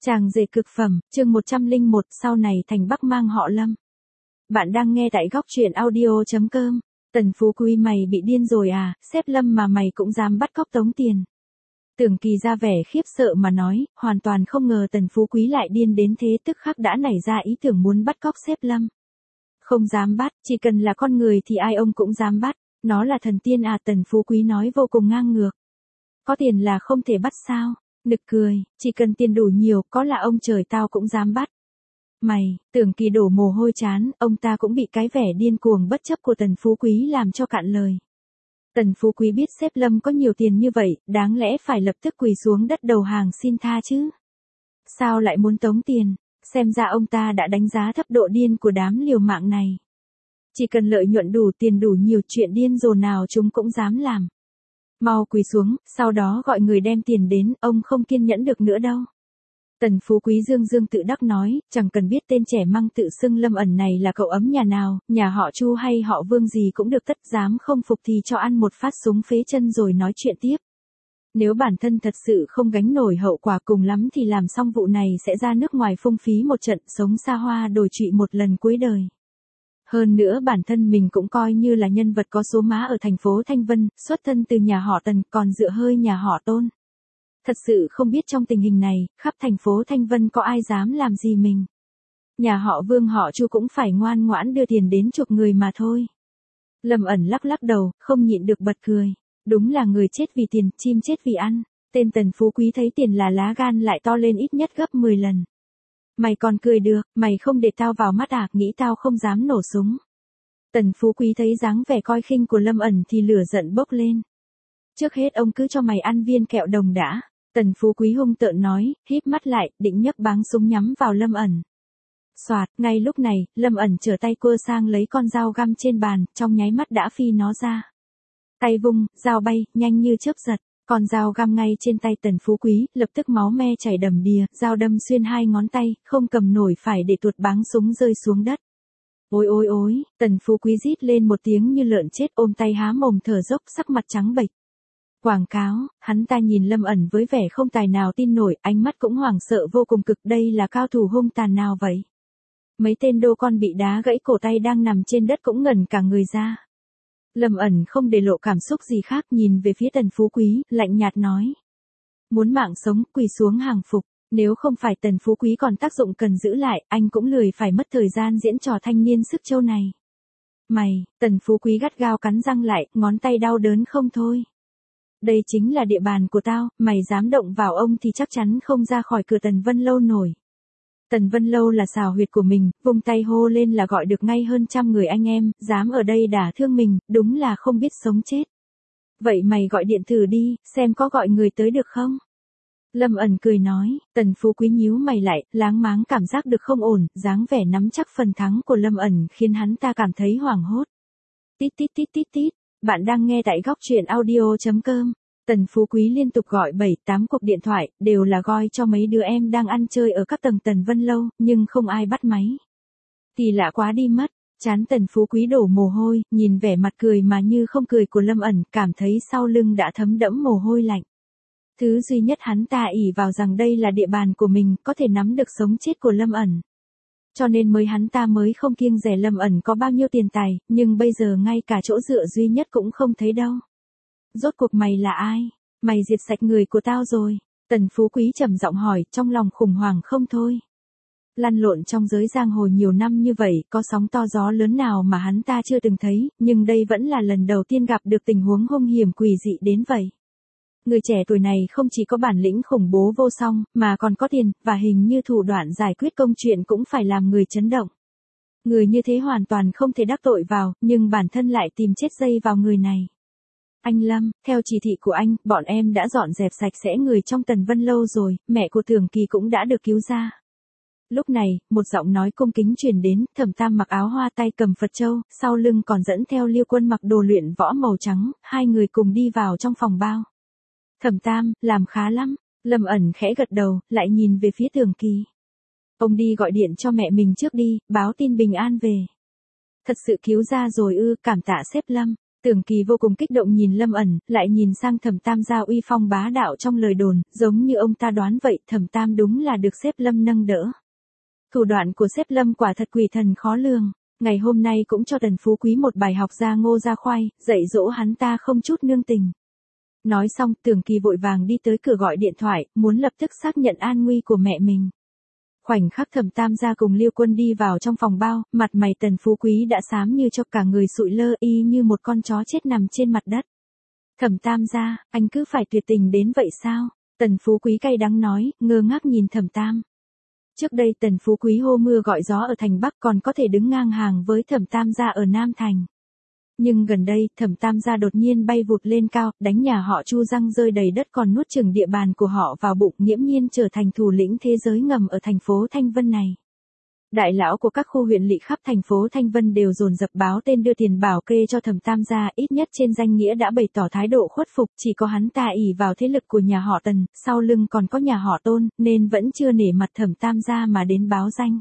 Chàng rể cực phẩm, chương 101 sau này thành Bắc mang họ Lâm. Bạn đang nghe tại góc truyện audio.com. Tần Phú Quý mày bị điên rồi à, sếp Lâm mà mày cũng dám bắt cóc tống tiền. Tưởng Kỳ ra vẻ khiếp sợ mà nói, hoàn toàn không ngờ Tần Phú Quý lại điên đến thế, tức khắc đã nảy ra ý tưởng muốn bắt cóc sếp Lâm. Không dám bắt, chỉ cần là con người thì ai ông cũng dám bắt, nó là thần tiên à, Tần Phú Quý nói vô cùng ngang ngược. Có tiền là không thể bắt sao? Nực cười, chỉ cần tiền đủ nhiều, có là ông trời tao cũng dám bắt. Mày, Tưởng Kỳ đổ mồ hôi chán, ông ta cũng bị cái vẻ điên cuồng bất chấp của Tần Phú Quý làm cho cạn lời. Tần Phú Quý biết sếp Lâm có nhiều tiền như vậy, đáng lẽ phải lập tức quỳ xuống đất đầu hàng xin tha chứ. Sao lại muốn tống tiền? Xem ra ông ta đã đánh giá thấp độ điên của đám liều mạng này. Chỉ cần lợi nhuận đủ, tiền đủ nhiều, chuyện điên rồ nào chúng cũng dám làm. Mau quỳ xuống, sau đó gọi người đem tiền đến, ông không kiên nhẫn được nữa đâu. Tần Phú Quý dương dương tự đắc nói, chẳng cần biết tên trẻ măng tự xưng Lâm ẩn này là cậu ấm nhà nào, nhà họ Chu hay họ Vương gì cũng được, tất dám không phục thì cho ăn một phát súng phế chân rồi nói chuyện tiếp. Nếu bản thân thật sự không gánh nổi hậu quả, cùng lắm thì làm xong vụ này sẽ ra nước ngoài phung phí một trận, sống xa hoa đổi trụy một lần cuối đời. Hơn nữa bản thân mình cũng coi như là nhân vật có số má ở thành phố Thanh Vân, xuất thân từ nhà họ Tần, còn dựa hơi nhà họ Tôn. Thật sự không biết trong tình hình này, khắp thành phố Thanh Vân có ai dám làm gì mình. Nhà họ Vương họ Chu cũng phải ngoan ngoãn đưa tiền đến chuộc người mà thôi. Lâm ẩn lắc lắc đầu, không nhịn được bật cười. Đúng là người chết vì tiền, chim chết vì ăn. Tên Tần Phú Quý thấy tiền là lá gan lại to lên ít nhất gấp 10 lần. Mày còn cười được, mày không để tao vào mắt à, nghĩ tao không dám nổ súng. Tần Phú Quý thấy dáng vẻ coi khinh của Lâm ẩn thì lửa giận bốc lên. Trước hết ông cứ cho mày ăn viên kẹo đồng đã. Tần Phú Quý hung tợn nói, híp mắt lại, định nhấc báng súng nhắm vào Lâm ẩn. Soạt, ngay lúc này, Lâm ẩn trở tay quơ sang lấy con dao găm trên bàn, trong nháy mắt đã phi nó ra. Tay vung, dao bay, nhanh như chớp giật. Con dao găm ngay trên tay Tần Phú Quý, lập tức máu me chảy đầm đìa, dao đâm xuyên hai ngón tay, không cầm nổi phải để tuột báng súng rơi xuống đất. Ôi ôi ôi, Tần Phú Quý rít lên một tiếng như lợn chết, ôm tay há mồm thở dốc, sắc mặt trắng bệch. Quảng cáo, hắn ta nhìn Lâm ẩn với vẻ không tài nào tin nổi, ánh mắt cũng hoảng sợ vô cùng cực, đây là cao thủ hung tàn nào vậy? Mấy tên đô con bị đá gãy cổ tay đang nằm trên đất cũng ngẩn cả người ra. Lâm ẩn không để lộ cảm xúc gì khác, nhìn về phía Tần Phú Quý, lạnh nhạt nói. Muốn mạng sống, quỳ xuống hàng phục, nếu không phải Tần Phú Quý còn tác dụng cần giữ lại, anh cũng lười phải mất thời gian diễn trò thanh niên sức châu này. Mày, Tần Phú Quý gắt gao cắn răng lại, ngón tay đau đớn không thôi. Đây chính là địa bàn của tao, mày dám động vào ông thì chắc chắn không ra khỏi cửa Tần Vân Lâu nổi. Tần Vân Lâu là xào huyệt của mình, vung tay hô lên là gọi được ngay hơn 100 người anh em, dám ở đây đả thương mình, đúng là không biết sống chết. Vậy mày gọi điện thử đi, xem có gọi người tới được không? Lâm ẩn cười nói, Tần Phú Quý nhíu mày lại, láng máng cảm giác được không ổn, dáng vẻ nắm chắc phần thắng của Lâm ẩn khiến hắn ta cảm thấy hoảng hốt. Tít tít tít tít tít, bạn đang nghe tại góc truyện audio.com. Tần Phú Quý liên tục gọi 7-8 cuộc điện thoại, đều là gọi cho mấy đứa em đang ăn chơi ở các tầng Tần Vân Lâu, nhưng không ai bắt máy. Thì lạ quá đi mất, chán Tần Phú Quý đổ mồ hôi, nhìn vẻ mặt cười mà như không cười của Lâm ẩn, cảm thấy sau lưng đã thấm đẫm mồ hôi lạnh. Thứ duy nhất hắn ta ỷ vào rằng đây là địa bàn của mình, có thể nắm được sống chết của Lâm ẩn. Cho nên hắn ta mới không kiêng dè Lâm ẩn có bao nhiêu tiền tài, nhưng bây giờ ngay cả chỗ dựa duy nhất cũng không thấy đâu. Rốt cuộc mày là ai? Mày diệt sạch người của tao rồi. Tần Phú Quý trầm giọng hỏi, trong lòng khủng hoảng không thôi. Lăn lộn trong giới giang hồ nhiều năm như vậy, có sóng to gió lớn nào mà hắn ta chưa từng thấy, nhưng đây vẫn là lần đầu tiên gặp được tình huống hung hiểm quỷ dị đến vậy. Người trẻ tuổi này không chỉ có bản lĩnh khủng bố vô song, mà còn có tiền, và hình như thủ đoạn giải quyết công chuyện cũng phải làm người chấn động. Người như thế hoàn toàn không thể đắc tội vào, nhưng bản thân lại tìm chết dây vào người này. Anh Lâm, theo chỉ thị của anh, bọn em đã dọn dẹp sạch sẽ người trong Tần Vân Lâu rồi, mẹ của Tưởng Kỳ cũng đã được cứu ra. Lúc này, một giọng nói cung kính truyền đến, Thẩm Tam mặc áo hoa tay cầm Phật châu, sau lưng còn dẫn theo Liêu Quân mặc đồ luyện võ màu trắng, hai người cùng đi vào trong phòng bao. Thẩm Tam, làm khá lắm. Lâm ẩn khẽ gật đầu, lại nhìn về phía Tưởng Kỳ. Ông đi gọi điện cho mẹ mình trước đi, báo tin bình an về. Thật sự cứu ra rồi ư, cảm tạ sếp Lâm. Tưởng Kỳ vô cùng kích động nhìn Lâm ẩn, lại nhìn sang Thẩm Tam gia uy phong bá đạo trong lời đồn, giống như ông ta đoán vậy, Thẩm Tam đúng là được sếp Lâm nâng đỡ. Thủ đoạn của sếp Lâm quả thật quỷ thần khó lường, ngày hôm nay cũng cho Tần Phú Quý một bài học ra ngô ra khoai, dạy dỗ hắn ta không chút nương tình. Nói xong, Tưởng Kỳ vội vàng đi tới cửa gọi điện thoại, muốn lập tức xác nhận an nguy của mẹ mình. Khoảnh khắc Thẩm Tam gia cùng Liêu Quân đi vào trong phòng bao, mặt mày Tần Phú Quý đã xám như cho cả người sụi lơ y như một con chó chết nằm trên mặt đất. Thẩm Tam gia, anh cứ phải tuyệt tình đến vậy sao? Tần Phú Quý cay đắng nói, ngơ ngác nhìn Thẩm Tam. Trước đây Tần Phú Quý hô mưa gọi gió ở thành Bắc còn có thể đứng ngang hàng với Thẩm Tam gia ở Nam Thành. Nhưng gần đây, Thẩm Tam gia đột nhiên bay vụt lên cao, đánh nhà họ Chu răng rơi đầy đất còn nuốt chửng địa bàn của họ vào bụng, nghiễm nhiên trở thành thủ lĩnh thế giới ngầm ở thành phố Thanh Vân này. Đại lão của các khu huyện lỵ khắp thành phố Thanh Vân đều dồn dập báo tên đưa tiền bảo kê cho Thẩm Tam gia, ít nhất trên danh nghĩa đã bày tỏ thái độ khuất phục, chỉ có hắn ta ỷ vào thế lực của nhà họ Tần, sau lưng còn có nhà họ Tôn, nên vẫn chưa nể mặt Thẩm Tam gia mà đến báo danh.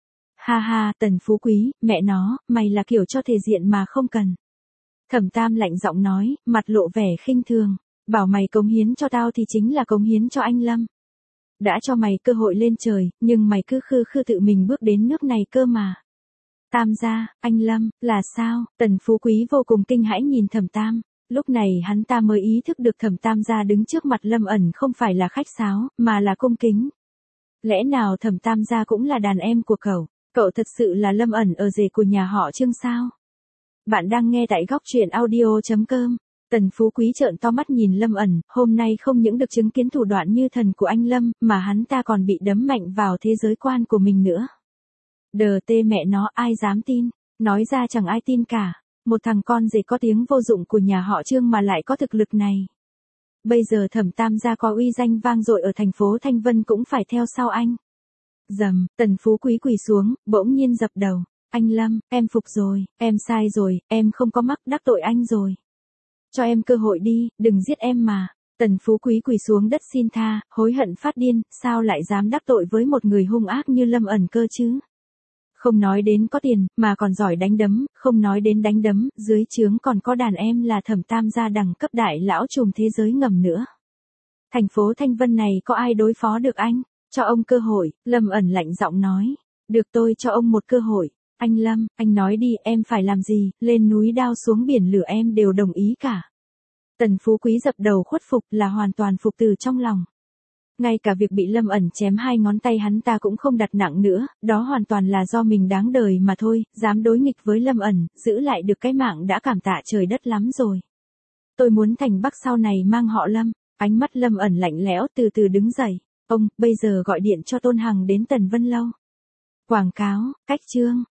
Ha ha, Tần Phú Quý, mẹ nó, mày là kiểu cho thể diện mà không cần. Thẩm Tam lạnh giọng nói, mặt lộ vẻ khinh thường, bảo mày cống hiến cho tao thì chính là cống hiến cho anh Lâm. Đã cho mày cơ hội lên trời, nhưng mày cứ khư khư tự mình bước đến nước này cơ mà. Tam gia, anh Lâm, là sao? Tần Phú Quý vô cùng kinh hãi nhìn Thẩm Tam, lúc này hắn ta mới ý thức được Thẩm Tam gia đứng trước mặt Lâm ẩn không phải là khách sáo, mà là cung kính. Lẽ nào Thẩm Tam gia cũng là đàn em của cậu thật sự là Lâm ẩn ở rể của nhà họ Trương sao? Bạn đang nghe tại góc truyện audio.com. Tần Phú Quý trợn to mắt nhìn Lâm ẩn, hôm nay không những được chứng kiến thủ đoạn như thần của anh Lâm, mà hắn ta còn bị đấm mạnh vào thế giới quan của mình nữa. Đờ tê mẹ nó, ai dám tin, nói ra chẳng ai tin cả, một thằng con rể có tiếng vô dụng của nhà họ Trương mà lại có thực lực này. Bây giờ Thẩm Tam gia có uy danh vang dội ở thành phố Thanh Vân cũng phải theo sau anh. Dầm, Tần Phú Quý quỳ xuống, bỗng nhiên dập đầu. Anh Lâm, em phục rồi, em sai rồi, em không có mắc đắc tội anh rồi. Cho em cơ hội đi, đừng giết em mà. Tần Phú Quý quỳ xuống đất xin tha, hối hận phát điên, sao lại dám đắc tội với một người hung ác như Lâm ẩn cơ chứ? Không nói đến có tiền, mà còn giỏi đánh đấm, không nói đến đánh đấm, dưới trướng còn có đàn em là Thẩm Tam gia đẳng cấp đại lão trùm thế giới ngầm nữa. Thành phố Thanh Vân này có ai đối phó được anh? Cho ông cơ hội, Lâm ẩn lạnh giọng nói. Được, tôi cho ông một cơ hội. Anh Lâm, anh nói đi, em phải làm gì, lên núi đao xuống biển lửa em đều đồng ý cả. Tần Phú Quý dập đầu khuất phục, là hoàn toàn phục từ trong lòng. Ngay cả việc bị Lâm ẩn chém 2 ngón tay hắn ta cũng không đặt nặng nữa, đó hoàn toàn là do mình đáng đời mà thôi, dám đối nghịch với Lâm ẩn, giữ lại được cái mạng đã cảm tạ trời đất lắm rồi. Tôi muốn thành Bắc sau này mang họ Lâm. Ánh mắt Lâm ẩn lạnh lẽo, từ từ đứng dậy. Ông, bây giờ gọi điện cho Tôn Hằng đến Tần Vân Lâu. Quảng cáo, cách chương.